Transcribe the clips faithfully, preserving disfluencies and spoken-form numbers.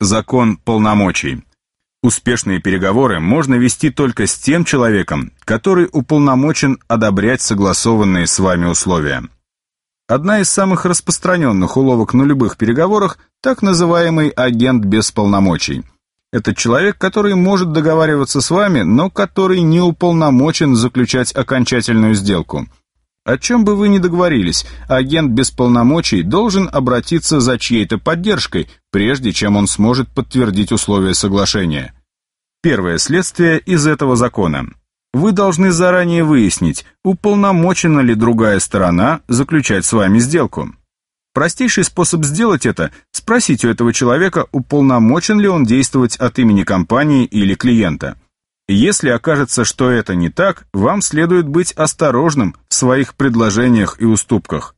Закон полномочий. Успешные переговоры можно вести только с тем человеком, который уполномочен одобрять согласованные с вами условия. Одна из самых распространенных уловок на любых переговорах – так называемый агент без полномочий. Это человек, который может договариваться с вами, но который не уполномочен заключать окончательную сделку. О чем бы вы ни договорились, агент без полномочий должен обратиться за чьей-то поддержкой, прежде чем он сможет подтвердить условия соглашения. Первое следствие из этого закона. Вы должны заранее выяснить, уполномочена ли другая сторона заключать с вами сделку. Простейший способ сделать это – спросить у этого человека, уполномочен ли он действовать от имени компании или клиента. Если окажется, что это не так, вам следует быть осторожным в своих предложениях и уступках.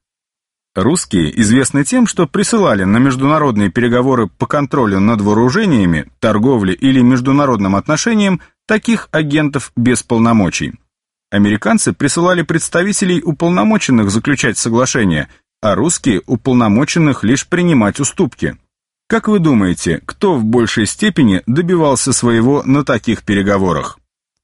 Русские известны тем, что присылали на международные переговоры по контролю над вооружениями, торговле или международным отношениям таких агентов без полномочий. Американцы присылали представителей, уполномоченных заключать соглашения, а русские – уполномоченных лишь принимать уступки. Как вы думаете, кто в большей степени добивался своего на таких переговорах?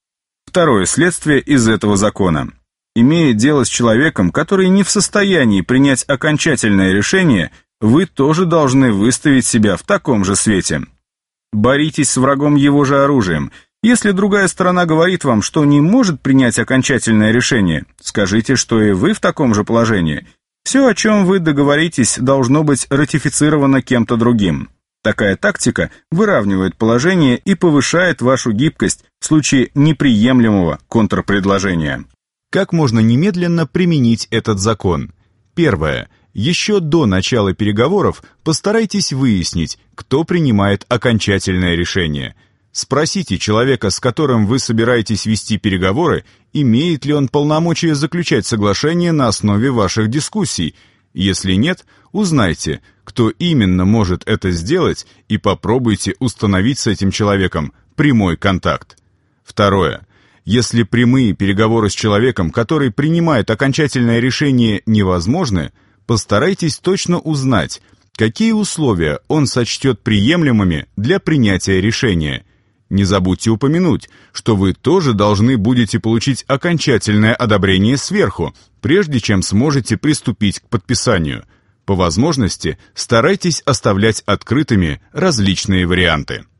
Второе следствие из этого закона. Имея дело с человеком, который не в состоянии принять окончательное решение, вы тоже должны выставить себя в таком же свете. Боритесь с врагом его же оружием. Если другая сторона говорит вам, что не может принять окончательное решение, скажите, что и вы в таком же положении. Все, о чем вы договоритесь, должно быть ратифицировано кем-то другим. Такая тактика выравнивает положение и повышает вашу гибкость в случае неприемлемого контрпредложения. Как можно немедленно применить этот закон? Первое. Еще до начала переговоров постарайтесь выяснить, кто принимает окончательное решение. Спросите человека, с которым вы собираетесь вести переговоры, имеет ли он полномочия заключать соглашение на основе ваших дискуссий. Если нет, узнайте, кто именно может это сделать, и попробуйте установить с этим человеком прямой контакт. Второе. Если прямые переговоры с человеком, который принимает окончательное решение, невозможны, постарайтесь точно узнать, какие условия он сочтет приемлемыми для принятия решения. Не забудьте упомянуть, что вы тоже должны будете получить окончательное одобрение сверху, прежде чем сможете приступить к подписанию. По возможности старайтесь оставлять открытыми различные варианты.